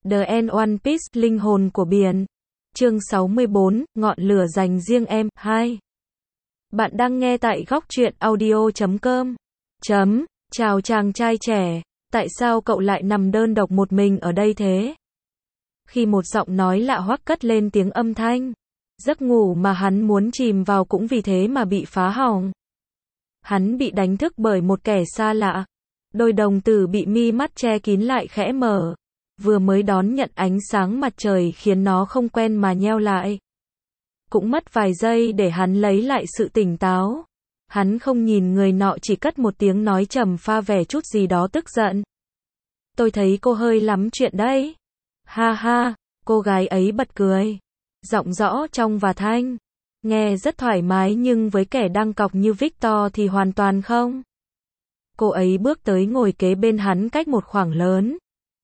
The End One Piece, linh hồn của biển. Chương 64, ngọn lửa dành riêng em, 2. Bạn đang nghe tại góc truyện audio.com. Chào chàng trai trẻ, tại sao cậu lại nằm đơn độc một mình ở đây thế? Khi một giọng nói lạ hoắc cất lên tiếng âm thanh. Giấc ngủ mà hắn muốn chìm vào cũng vì thế mà bị phá hỏng. Hắn bị đánh thức bởi một kẻ xa lạ. Đôi đồng tử bị mi mắt che kín lại khẽ mở. Vừa mới đón nhận ánh sáng mặt trời khiến nó không quen mà nheo lại. Cũng mất vài giây để hắn lấy lại sự tỉnh táo. Hắn không nhìn người nọ, chỉ cất một tiếng nói trầm pha vẻ chút gì đó tức giận. Tôi thấy cô hơi lắm chuyện đấy. Ha ha, cô gái ấy bật cười. Giọng rõ trong và thanh. Nghe rất thoải mái nhưng với kẻ đang cọc như Victor thì hoàn toàn không. Cô ấy bước tới ngồi kế bên hắn cách một khoảng lớn.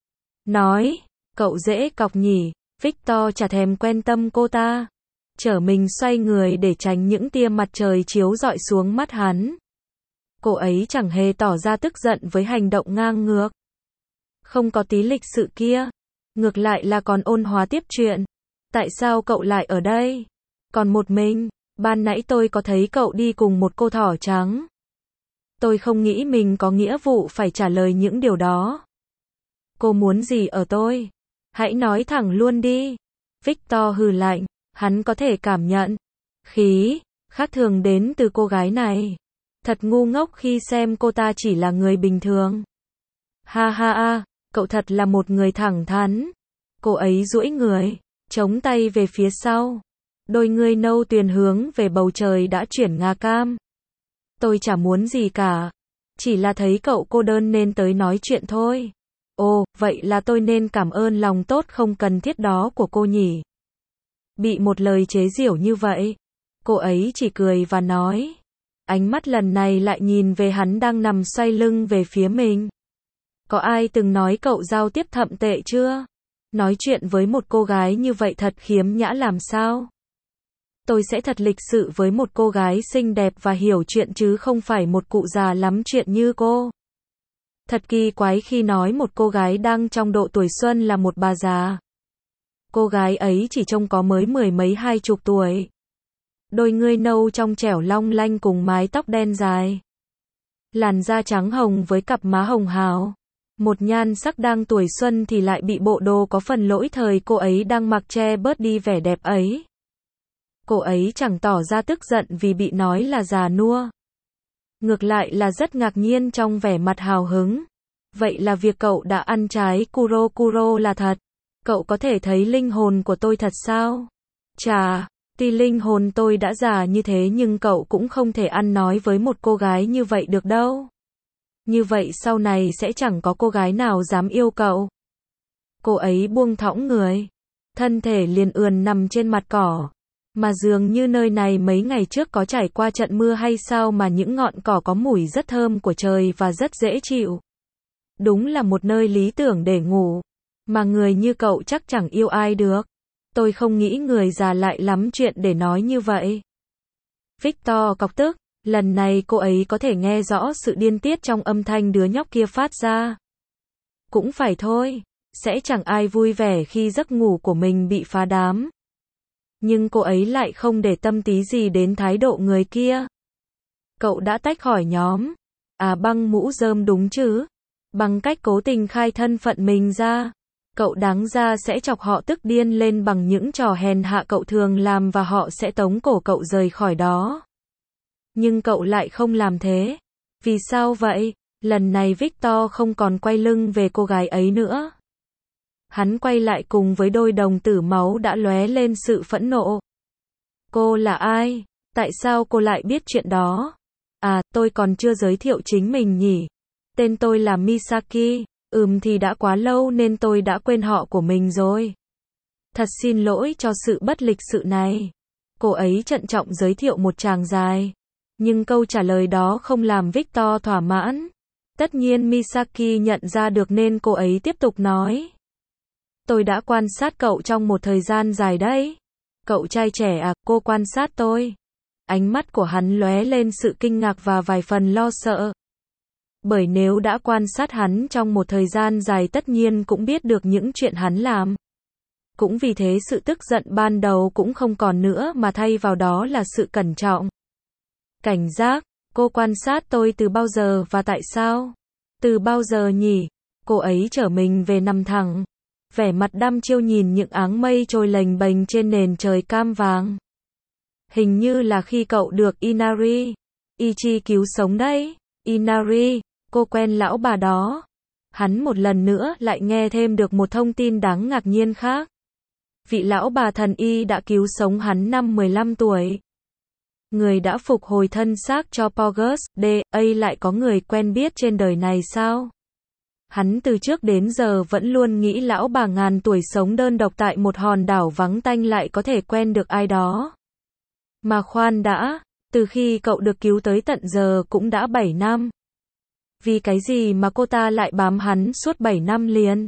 Nói, cậu dễ cọc nhỉ. Victor chả thèm quen tâm cô ta. Trở mình xoay người để tránh những tia mặt trời chiếu rọi xuống mắt hắn. Cô ấy chẳng hề tỏ ra tức giận với hành động ngang ngược. Không có tí lịch sự kia. Ngược lại là còn ôn hòa tiếp chuyện. Tại sao cậu lại ở đây? Còn một mình, ban nãy tôi có thấy cậu đi cùng một cô thỏ trắng. Tôi không nghĩ mình có nghĩa vụ phải trả lời những điều đó. Cô muốn gì ở tôi? Hãy nói thẳng luôn đi. Victor hừ lạnh, hắn có thể cảm nhận khí khác thường đến từ cô gái này. Thật ngu ngốc khi xem cô ta chỉ là người bình thường. Ha ha ha, cậu thật là một người thẳng thắn. Cô ấy duỗi người, chống tay về phía sau. Đôi ngươi nâu tuyền hướng về bầu trời đã chuyển ngà cam. Tôi chả muốn gì cả. Chỉ là thấy cậu cô đơn nên tới nói chuyện thôi. Ồ, vậy là tôi nên cảm ơn lòng tốt không cần thiết đó của cô nhỉ? Bị một lời chế giễu như vậy, cô ấy chỉ cười và nói. Ánh mắt lần này lại nhìn về hắn đang nằm xoay lưng về phía mình. Có ai từng nói cậu giao tiếp thậm tệ chưa? Nói chuyện với một cô gái như vậy thật khiếm nhã làm sao? Tôi sẽ thật lịch sự với một cô gái xinh đẹp và hiểu chuyện chứ không phải một cụ già lắm chuyện như cô. Thật kỳ quái khi nói một cô gái đang trong độ tuổi xuân là một bà già. Cô gái ấy chỉ trông có mới mười mấy 20 tuổi. Đôi ngươi nâu trong trẻo long lanh cùng mái tóc đen dài. Làn da trắng hồng với cặp má hồng hào. Một nhan sắc đang tuổi xuân thì lại bị bộ đồ có phần lỗi thời cô ấy đang mặc che bớt đi vẻ đẹp ấy. Cô ấy chẳng tỏ ra tức giận vì bị nói là già nua. Ngược lại là rất ngạc nhiên trong vẻ mặt hào hứng. Vậy là việc cậu đã ăn trái Kuro là thật. Cậu có thể thấy linh hồn của tôi thật sao? Chà, tuy linh hồn tôi đã già như thế nhưng cậu cũng không thể ăn nói với một cô gái như vậy được đâu. Như vậy sau này sẽ chẳng có cô gái nào dám yêu cậu. Cô ấy buông thõng người. Thân thể liền ườn nằm trên mặt cỏ. Mà dường như nơi này mấy ngày trước có trải qua trận mưa hay sao mà những ngọn cỏ có mùi rất thơm của trời và rất dễ chịu. Đúng là một nơi lý tưởng để ngủ. Mà người như cậu chắc chẳng yêu ai được. Tôi không nghĩ người già lại lắm chuyện để nói như vậy. Victor cọc tức. Lần này cô ấy có thể nghe rõ sự điên tiết trong âm thanh đứa nhóc kia phát ra. Cũng phải thôi. Sẽ chẳng ai vui vẻ khi giấc ngủ của mình bị phá đám. Nhưng cô ấy lại không để tâm tí gì đến thái độ người kia. Cậu đã tách khỏi nhóm. À, băng mũ rơm đúng chứ. Bằng cách cố tình khai thân phận mình ra. Cậu đáng ra sẽ chọc họ tức điên lên bằng những trò hèn hạ cậu thường làm và họ sẽ tống cổ cậu rời khỏi đó. Nhưng cậu lại không làm thế. Vì sao vậy? Lần này Victor không còn quay lưng về cô gái ấy nữa. Hắn quay lại cùng với đôi đồng tử máu đã lóe lên sự phẫn nộ. Cô là ai? Tại sao cô lại biết chuyện đó? À, tôi còn chưa giới thiệu chính mình nhỉ? Tên tôi là Misaki. Thì đã quá lâu nên tôi đã quên họ của mình rồi. Thật xin lỗi cho sự bất lịch sự này. Cô ấy trân trọng giới thiệu một tràng dài. Nhưng câu trả lời đó không làm Victor thỏa mãn. Tất nhiên Misaki nhận ra được nên cô ấy tiếp tục nói. Tôi đã quan sát cậu trong một thời gian dài đấy. Cậu trai trẻ à, cô quan sát tôi. Ánh mắt của hắn lóe lên sự kinh ngạc và vài phần lo sợ. Bởi nếu đã quan sát hắn trong một thời gian dài tất nhiên cũng biết được những chuyện hắn làm. Cũng vì thế sự tức giận ban đầu cũng không còn nữa mà thay vào đó là sự cẩn trọng. Cảnh giác, cô quan sát tôi từ bao giờ và tại sao? Từ bao giờ nhỉ? Cô ấy trở mình về nằm thẳng. Vẻ mặt đăm chiêu nhìn những áng mây trôi lềnh bềnh trên nền trời cam vàng. Hình như là khi cậu được Inari Ichi cứu sống đấy. Inari, cô quen lão bà đó. Hắn một lần nữa lại nghe thêm được một thông tin đáng ngạc nhiên khác. Vị lão bà thần y đã cứu sống hắn năm 15 tuổi. Người đã phục hồi thân xác cho Porgus, lại có người quen biết trên đời này sao? Hắn từ trước đến giờ vẫn luôn nghĩ lão bà ngàn tuổi sống đơn độc tại một hòn đảo vắng tanh lại có thể quen được ai đó. Mà khoan đã, từ khi cậu được cứu tới tận giờ cũng đã 7 năm. Vì cái gì mà cô ta lại bám hắn suốt 7 năm liền?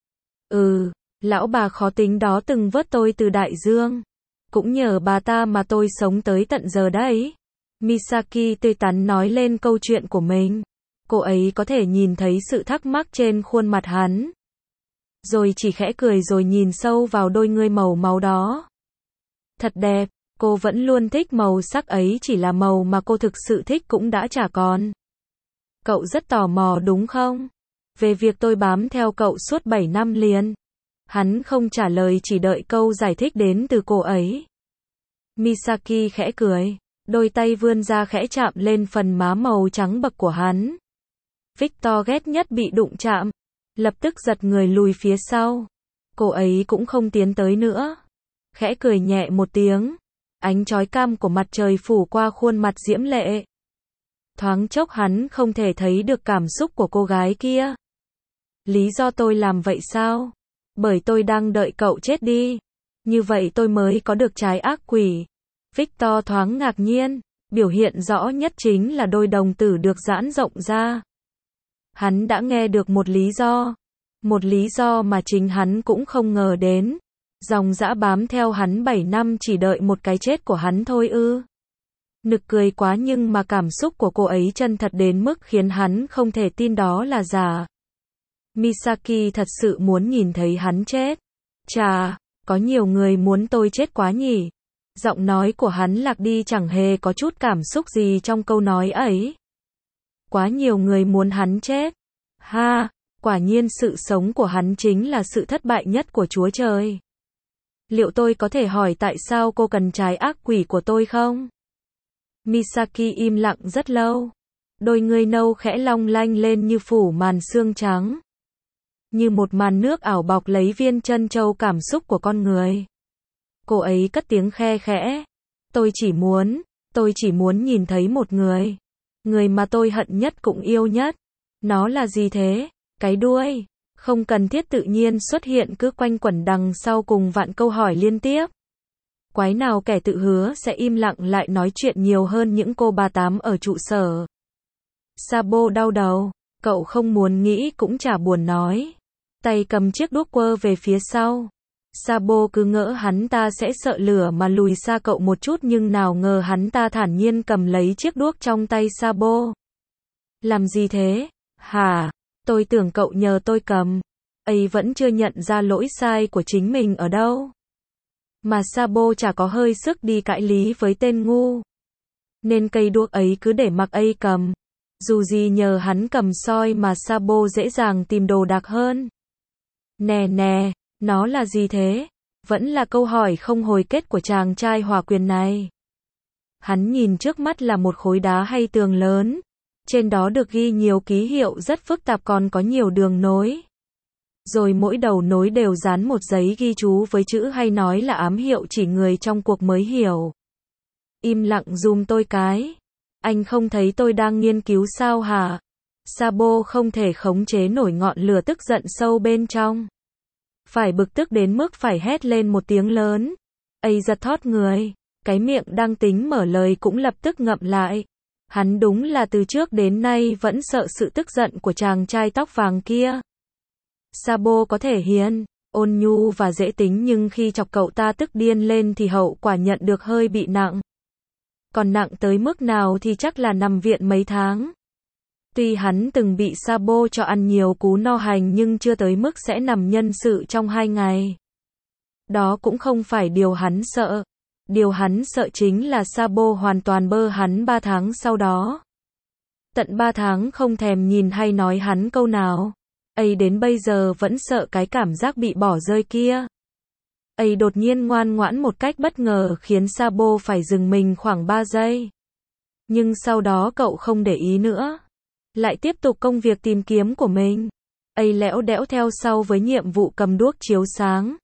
Lão bà khó tính đó từng vớt tôi từ đại dương. Cũng nhờ bà ta mà tôi sống tới tận giờ đấy. Misaki tươi tắn nói lên câu chuyện của mình. Cô ấy có thể nhìn thấy sự thắc mắc trên khuôn mặt hắn. Rồi chỉ khẽ cười rồi nhìn sâu vào đôi ngươi màu máu đó. Thật đẹp, cô vẫn luôn thích màu sắc ấy, chỉ là màu mà cô thực sự thích cũng đã chả còn. Cậu rất tò mò đúng không? Về việc tôi bám theo cậu suốt 7 năm liền. Hắn không trả lời, chỉ đợi câu giải thích đến từ cô ấy. Misaki khẽ cười, đôi tay vươn ra khẽ chạm lên phần má màu trắng bậc của hắn. Victor ghét nhất bị đụng chạm, lập tức giật người lùi phía sau. Cô ấy cũng không tiến tới nữa. Khẽ cười nhẹ một tiếng, ánh chói cam của mặt trời phủ qua khuôn mặt diễm lệ. Thoáng chốc hắn không thể thấy được cảm xúc của cô gái kia. Lý do tôi làm vậy sao? Bởi tôi đang đợi cậu chết đi. Như vậy tôi mới có được trái ác quỷ. Victor thoáng ngạc nhiên, biểu hiện rõ nhất chính là đôi đồng tử được giãn rộng ra. Hắn đã nghe được một lý do mà chính hắn cũng không ngờ đến. Dòng dã bám theo hắn 7 năm chỉ đợi một cái chết của hắn thôi ư? Nực cười quá, nhưng mà cảm xúc của cô ấy chân thật đến mức khiến hắn không thể tin đó là giả. Misaki thật sự muốn nhìn thấy hắn chết. Chà, có nhiều người muốn tôi chết quá nhỉ? Giọng nói của hắn lạc đi, chẳng hề có chút cảm xúc gì trong câu nói ấy. Quá nhiều người muốn hắn chết. Ha, quả nhiên sự sống của hắn chính là sự thất bại nhất của Chúa Trời. Liệu tôi có thể hỏi tại sao cô cần trái ác quỷ của tôi không? Misaki im lặng rất lâu. Đôi ngươi nâu khẽ long lanh lên như phủ màn sương trắng. Như một màn nước ảo bọc lấy viên trân châu cảm xúc của con người. Cô ấy cất tiếng khe khẽ. Tôi chỉ muốn nhìn thấy một người. Người mà tôi hận nhất cũng yêu nhất. Nó là gì thế? Cái đuôi. Không cần thiết tự nhiên xuất hiện, cứ quanh quẩn đằng sau cùng vạn câu hỏi liên tiếp. Quái nào kẻ tự hứa sẽ im lặng lại nói chuyện nhiều hơn những cô bà tám ở trụ sở. Sabo đau đầu. Cậu không muốn nghĩ cũng chả buồn nói. Tay cầm chiếc đuốc quơ về phía sau. Sabo cứ ngỡ hắn ta sẽ sợ lửa mà lùi xa cậu một chút, nhưng nào ngờ hắn ta thản nhiên cầm lấy chiếc đuốc trong tay Sabo. Làm gì thế? Hả? Tôi tưởng cậu nhờ tôi cầm. Ấy vẫn chưa nhận ra lỗi sai của chính mình ở đâu. Mà Sabo chả có hơi sức đi cãi lý với tên ngu. Nên cây đuốc ấy cứ để mặc ấy cầm. Dù gì nhờ hắn cầm soi mà Sabo dễ dàng tìm đồ đạc hơn. Nè, nó là gì thế? Vẫn là câu hỏi không hồi kết của chàng trai hỏa quyền này. Hắn nhìn trước mắt là một khối đá hay tường lớn. Trên đó được ghi nhiều ký hiệu rất phức tạp, còn có nhiều đường nối. Rồi mỗi đầu nối đều dán một giấy ghi chú với chữ hay nói là ám hiệu chỉ người trong cuộc mới hiểu. Im lặng giùm tôi cái. Anh không thấy tôi đang nghiên cứu sao hả? Sabo không thể khống chế nổi ngọn lửa tức giận sâu bên trong. Phải bực tức đến mức phải hét lên một tiếng lớn. Ấy giật thót người. Cái miệng đang tính mở lời cũng lập tức ngậm lại. Hắn đúng là từ trước đến nay vẫn sợ sự tức giận của chàng trai tóc vàng kia. Sabo có thể hiền, ôn nhu và dễ tính, nhưng khi chọc cậu ta tức điên lên thì hậu quả nhận được hơi bị nặng. Còn nặng tới mức nào thì chắc là nằm viện mấy tháng. Tuy hắn từng bị Sabo cho ăn nhiều cú no hành nhưng chưa tới mức sẽ nằm nhân sự trong 2 ngày. Đó cũng không phải điều hắn sợ. Điều hắn sợ chính là Sabo hoàn toàn bơ hắn 3 tháng sau đó. Tận 3 tháng không thèm nhìn hay nói hắn câu nào. Ấy đến bây giờ vẫn sợ cái cảm giác bị bỏ rơi kia. Ấy đột nhiên ngoan ngoãn một cách bất ngờ khiến Sabo phải dừng mình khoảng 3 giây. Nhưng sau đó cậu không để ý nữa. Lại tiếp tục công việc tìm kiếm của mình. Ấy lẽo đẽo theo sau với nhiệm vụ cầm đuốc chiếu sáng.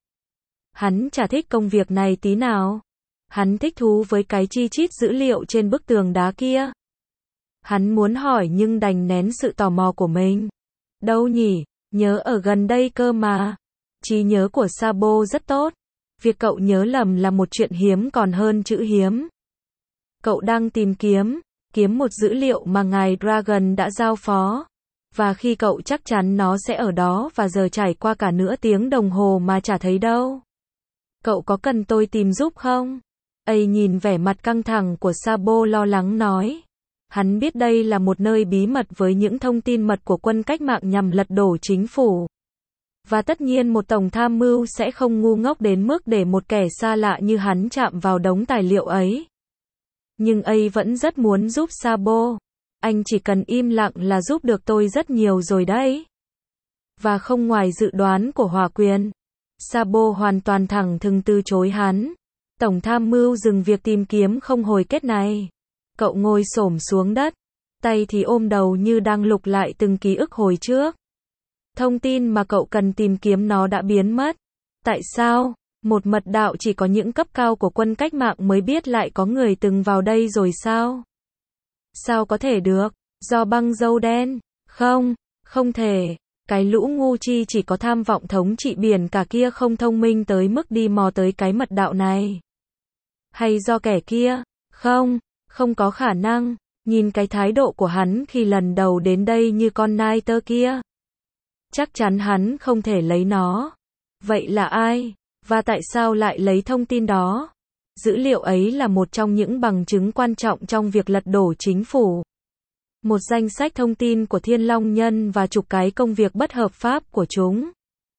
Hắn chả thích công việc này tí nào. Hắn thích thú với cái chi chít dữ liệu trên bức tường đá kia. Hắn muốn hỏi nhưng đành nén sự tò mò của mình. Đâu nhỉ, nhớ ở gần đây cơ mà. Trí nhớ của Sabo rất tốt. Việc cậu nhớ lầm là một chuyện hiếm còn hơn chữ hiếm. Cậu đang tìm kiếm một dữ liệu mà ngài Dragon đã giao phó. Và khi cậu chắc chắn nó sẽ ở đó và giờ trải qua cả nửa tiếng đồng hồ mà chả thấy đâu. Cậu có cần tôi tìm giúp không? Ấy nhìn vẻ mặt căng thẳng của Sabo lo lắng nói. Hắn biết đây là một nơi bí mật với những thông tin mật của quân cách mạng nhằm lật đổ chính phủ. Và tất nhiên một tổng tham mưu sẽ không ngu ngốc đến mức để một kẻ xa lạ như hắn chạm vào đống tài liệu ấy. Nhưng ấy vẫn rất muốn giúp Sabo. Anh chỉ cần im lặng là giúp được tôi rất nhiều rồi đấy. Và không ngoài dự đoán của Hỏa Quyền, Sabo hoàn toàn thẳng thừng từ chối hắn. Tổng tham mưu dừng việc tìm kiếm không hồi kết này. Cậu ngồi xổm xuống đất, tay thì ôm đầu như đang lục lại từng ký ức hồi trước. Thông tin mà cậu cần tìm kiếm nó đã biến mất. Tại sao? Một mật đạo chỉ có những cấp cao của quân cách mạng mới biết lại có người từng vào đây rồi sao? Sao có thể được? Do băng dâu đen? Không, không thể. Cái lũ ngu chi chỉ có tham vọng thống trị biển cả kia không thông minh tới mức đi mò tới cái mật đạo này. Hay do kẻ kia? Không, không có khả năng. Nhìn cái thái độ của hắn khi lần đầu đến đây như con nai tơ kia. Chắc chắn hắn không thể lấy nó. Vậy là ai? Và tại sao lại lấy thông tin đó? Dữ liệu ấy là một trong những bằng chứng quan trọng trong việc lật đổ chính phủ. Một danh sách thông tin của Thiên Long Nhân và chục cái công việc bất hợp pháp của chúng.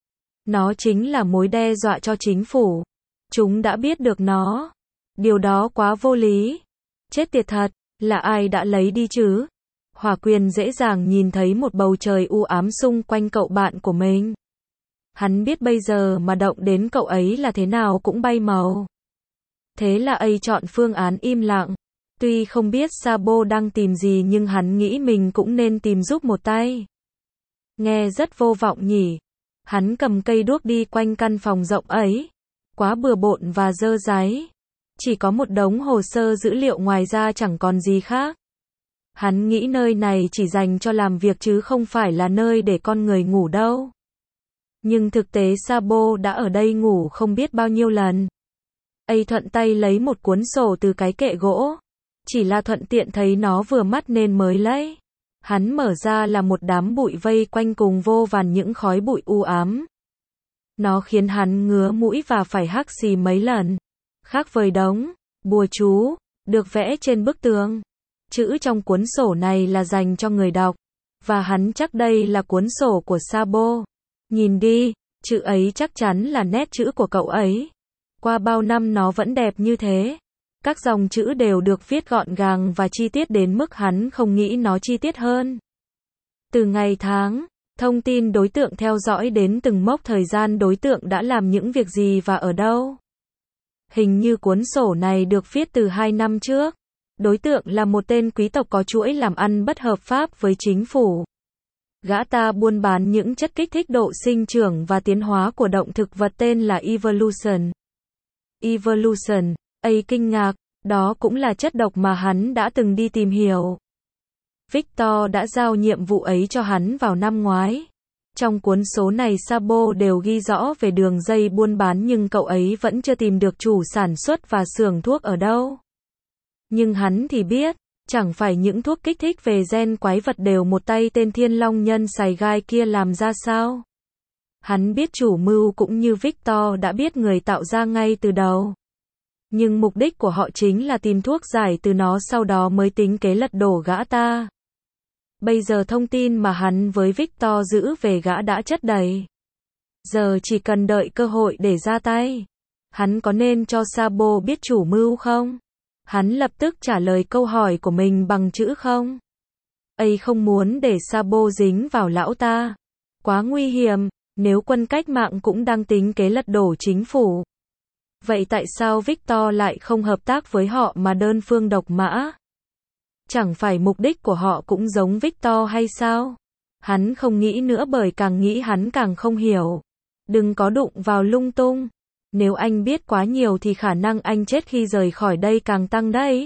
Nó chính là mối đe dọa cho chính phủ. Chúng đã biết được nó. Điều đó quá vô lý. Chết tiệt thật, là ai đã lấy đi chứ? Hỏa Quyền dễ dàng nhìn thấy một bầu trời u ám xung quanh cậu bạn của mình. Hắn biết bây giờ mà động đến cậu ấy là thế nào cũng bay màu. Thế là ấy chọn phương án im lặng. Tuy không biết Sabo đang tìm gì nhưng hắn nghĩ mình cũng nên tìm giúp một tay. Nghe rất vô vọng nhỉ. Hắn cầm cây đuốc đi quanh căn phòng rộng ấy. Quá bừa bộn và dơ dáy. Chỉ có một đống hồ sơ dữ liệu ngoài ra chẳng còn gì khác. Hắn nghĩ nơi này chỉ dành cho làm việc chứ không phải là nơi để con người ngủ đâu. Nhưng thực tế Sabo đã ở đây ngủ không biết bao nhiêu lần. Ấy thuận tay lấy một cuốn sổ từ cái kệ gỗ. Chỉ là thuận tiện thấy nó vừa mắt nên mới lấy. Hắn mở ra là một đám bụi vây quanh cùng vô vàn những khói bụi u ám. Nó khiến hắn ngứa mũi và phải hắt xì mấy lần. Khác với đống bùa chú được vẽ trên bức tường. Chữ trong cuốn sổ này là dành cho người đọc. Và hắn chắc đây là cuốn sổ của Sabo. Nhìn đi, chữ ấy chắc chắn là nét chữ của cậu ấy. Qua bao năm nó vẫn đẹp như thế. Các dòng chữ đều được viết gọn gàng và chi tiết đến mức hắn không nghĩ nó chi tiết hơn. Từ ngày tháng, thông tin đối tượng theo dõi đến từng mốc thời gian đối tượng đã làm những việc gì và ở đâu. Hình như cuốn sổ này được viết từ 2 năm trước. Đối tượng là một tên quý tộc có chuỗi làm ăn bất hợp pháp với chính phủ. Gã ta buôn bán những chất kích thích độ sinh trưởng và tiến hóa của động thực vật tên là Evolution. Evolution, ấy kinh ngạc, đó cũng là chất độc mà hắn đã từng đi tìm hiểu. Victor đã giao nhiệm vụ ấy cho hắn vào năm ngoái. Trong cuốn số này Sabo đều ghi rõ về đường dây buôn bán nhưng cậu ấy vẫn chưa tìm được chủ sản xuất và xưởng thuốc ở đâu. Nhưng hắn thì biết, chẳng phải những thuốc kích thích về gen quái vật đều một tay tên Thiên Long Nhân xài gai kia làm ra sao? Hắn biết chủ mưu cũng như Victor đã biết người tạo ra ngay từ đầu. Nhưng mục đích của họ chính là tìm thuốc giải từ nó sau đó mới tính kế lật đổ gã ta. Bây giờ thông tin mà hắn với Victor giữ về gã đã chất đầy. Giờ chỉ cần đợi cơ hội để ra tay. Hắn có nên cho Sabo biết chủ mưu không? Hắn lập tức trả lời câu hỏi của mình bằng chữ không. Ấy không muốn để Sabo dính vào lão ta. Quá nguy hiểm, nếu quân cách mạng cũng đang tính kế lật đổ chính phủ. Vậy tại sao Victor lại không hợp tác với họ mà đơn phương độc mã? Chẳng phải mục đích của họ cũng giống Victor hay sao? Hắn không nghĩ nữa bởi càng nghĩ hắn càng không hiểu. Đừng có đụng vào lung tung. Nếu anh biết quá nhiều thì khả năng anh chết khi rời khỏi đây càng tăng đấy.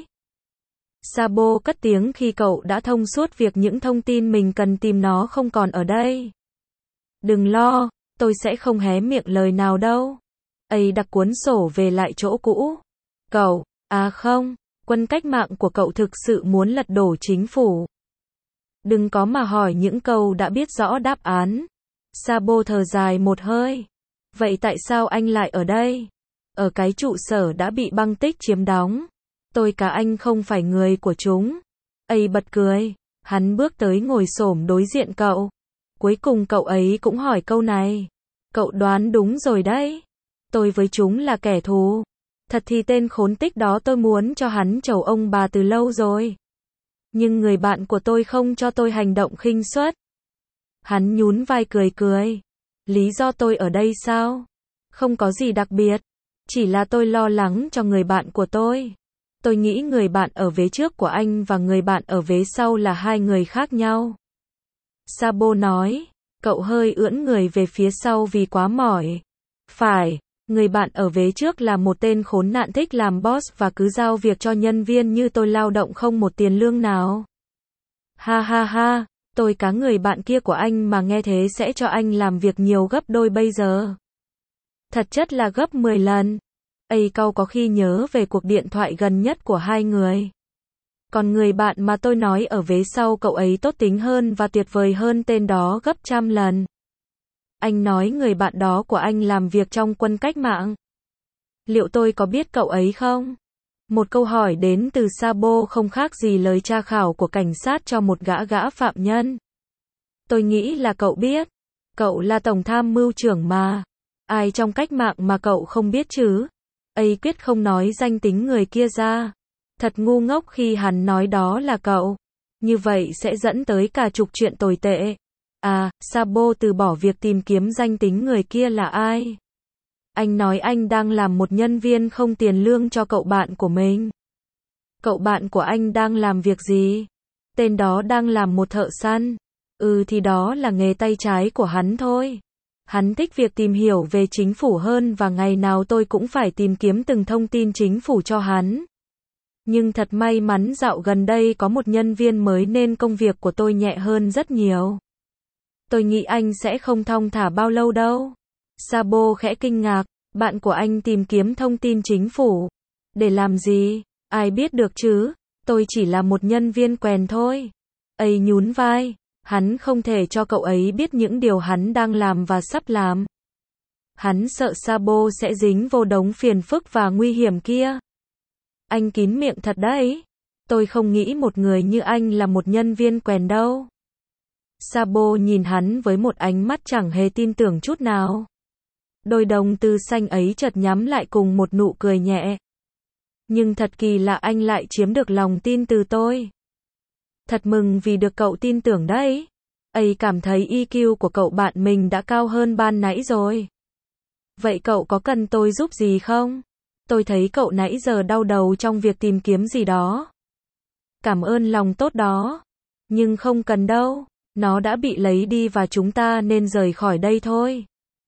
Sabo cất tiếng khi cậu đã thông suốt việc những thông tin mình cần tìm nó không còn ở đây. Đừng lo, tôi sẽ không hé miệng lời nào đâu. Ấy đặt cuốn sổ về lại chỗ cũ. Cậu, không, quân cách mạng của cậu thực sự muốn lật đổ chính phủ. Đừng có mà hỏi những câu đã biết rõ đáp án. Sabo thở dài một hơi. Vậy tại sao anh lại ở đây? Ở cái trụ sở đã bị băng tích chiếm đóng. Tôi cả anh không phải người của chúng. Ấy bật cười. Hắn bước tới ngồi xổm đối diện cậu. Cuối cùng cậu ấy cũng hỏi câu này. Cậu đoán đúng rồi đấy. Tôi với chúng là kẻ thù. Thật thì tên khốn tích đó tôi muốn cho hắn chầu ông bà từ lâu rồi. Nhưng người bạn của tôi không cho tôi hành động khinh suất. Hắn nhún vai cười cười. Lý do tôi ở đây sao? Không có gì đặc biệt. Chỉ là tôi lo lắng cho người bạn của tôi. Tôi nghĩ người bạn ở vế trước của anh và người bạn ở vế sau là hai người khác nhau. Sabo nói. Cậu hơi ưỡn người về phía sau vì quá mỏi. Phải, người bạn ở vế trước là một tên khốn nạn thích làm boss và cứ giao việc cho nhân viên như tôi lao động không một tiền lương nào. Ha ha ha, tôi cá người bạn kia của anh mà nghe thế sẽ cho anh làm việc nhiều gấp đôi bây giờ. Thật chất là gấp 10 lần. Cậu có khi nhớ về cuộc điện thoại gần nhất của hai người. Còn người bạn mà tôi nói ở vế sau cậu ấy tốt tính hơn và tuyệt vời hơn tên đó gấp 100 lần. Anh nói người bạn đó của anh làm việc trong quân cách mạng. Liệu tôi có biết cậu ấy không? Một câu hỏi đến từ Sabo không khác gì lời tra khảo của cảnh sát cho một gã phạm nhân. Tôi nghĩ là cậu biết. Cậu là tổng tham mưu trưởng mà. Ai trong cách mạng mà cậu không biết chứ? Quyết không nói danh tính người kia ra. Thật ngu ngốc khi hắn nói đó là cậu. Như vậy sẽ dẫn tới cả chục chuyện tồi tệ. Sabo từ bỏ việc tìm kiếm danh tính người kia là ai. Anh nói anh đang làm một nhân viên không tiền lương cho cậu bạn của mình. Cậu bạn của anh đang làm việc gì? Tên đó đang làm một thợ săn. Thì đó là nghề tay trái của hắn thôi. Hắn thích việc tìm hiểu về chính phủ hơn và ngày nào tôi cũng phải tìm kiếm từng thông tin chính phủ cho hắn. Nhưng thật may mắn dạo gần đây có một nhân viên mới nên công việc của tôi nhẹ hơn rất nhiều. Tôi nghĩ anh sẽ không thong thả bao lâu đâu. Sabo khẽ kinh ngạc, bạn của anh tìm kiếm thông tin chính phủ. Để làm gì? Ai biết được chứ? Tôi chỉ là một nhân viên quèn thôi. Nhún vai, hắn không thể cho cậu ấy biết những điều hắn đang làm và sắp làm. Hắn sợ Sabo sẽ dính vô đống phiền phức và nguy hiểm kia. Anh kín miệng thật đấy. Tôi không nghĩ một người như anh là một nhân viên quèn đâu. Sabo nhìn hắn với một ánh mắt chẳng hề tin tưởng chút nào. Đôi đồng tử xanh ấy chợt nhắm lại cùng một nụ cười nhẹ. Nhưng thật kỳ lạ anh lại chiếm được lòng tin từ tôi. Thật mừng vì được cậu tin tưởng đấy. Cảm thấy EQ của cậu bạn mình đã cao hơn ban nãy rồi. Vậy cậu có cần tôi giúp gì không? Tôi thấy cậu nãy giờ đau đầu trong việc tìm kiếm gì đó. Cảm ơn lòng tốt đó. Nhưng không cần đâu. Nó đã bị lấy đi và chúng ta nên rời khỏi đây thôi.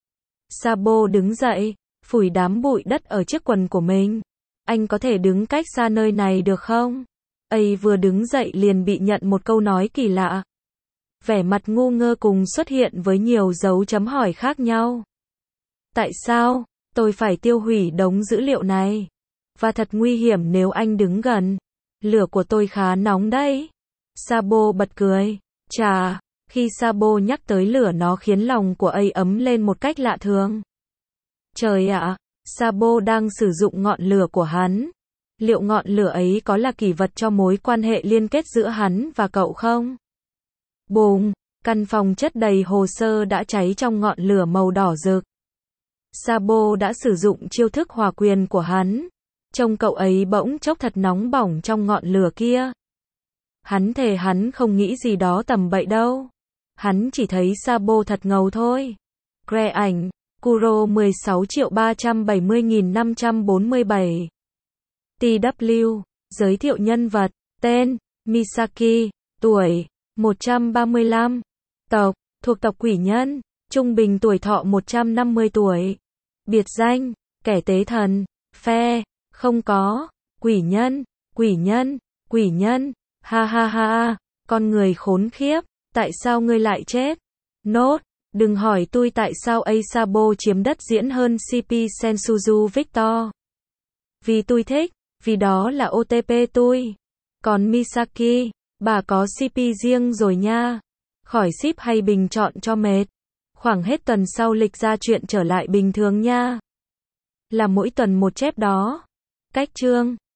Sabo đứng dậy, phủi đám bụi đất ở chiếc quần của mình. Anh có thể đứng cách xa nơi này được không? Vừa đứng dậy liền bị nhận một câu nói kỳ lạ. Vẻ mặt ngu ngơ cùng xuất hiện với nhiều dấu chấm hỏi khác nhau. Tại sao? Tôi phải tiêu hủy đống dữ liệu này. Và thật nguy hiểm nếu anh đứng gần. Lửa của tôi khá nóng đấy. Sabo bật cười. Chà, khi Sabo nhắc tới lửa nó khiến lòng của ấm lên một cách lạ thường. Trời ạ, Sabo đang sử dụng ngọn lửa của hắn. Liệu ngọn lửa ấy có là kỷ vật cho mối quan hệ liên kết giữa hắn và cậu không? Bùng, căn phòng chất đầy hồ sơ đã cháy trong ngọn lửa màu đỏ rực. Sabo đã sử dụng chiêu thức hòa quyền của hắn. Trông cậu ấy bỗng chốc thật nóng bỏng trong ngọn lửa kia. Hắn thề hắn không nghĩ gì đó tầm bậy đâu. Hắn chỉ thấy Sabo thật ngầu thôi. Gre ảnh, Kuro 16.370.547. TW, giới thiệu nhân vật, tên, Misaki, tuổi, 135. Tộc, thuộc tộc quỷ nhân, trung bình tuổi thọ 150 tuổi. Biệt danh, kẻ tế thần, phe, không có, quỷ nhân, quỷ nhân, quỷ nhân, ha ha ha, con người khốn khiếp, tại sao ngươi lại chết? Nốt, đừng hỏi tôi tại sao Asabo chiếm đất diễn hơn CP Sensuzu Victor. Vì tôi thích, vì đó là OTP tôi. Còn Misaki, bà có CP riêng rồi nha. Khỏi ship hay bình chọn cho mệt. Khoảng hết tuần sau lịch ra chuyện trở lại bình thường nha. Là mỗi tuần một chép đó. Cách chương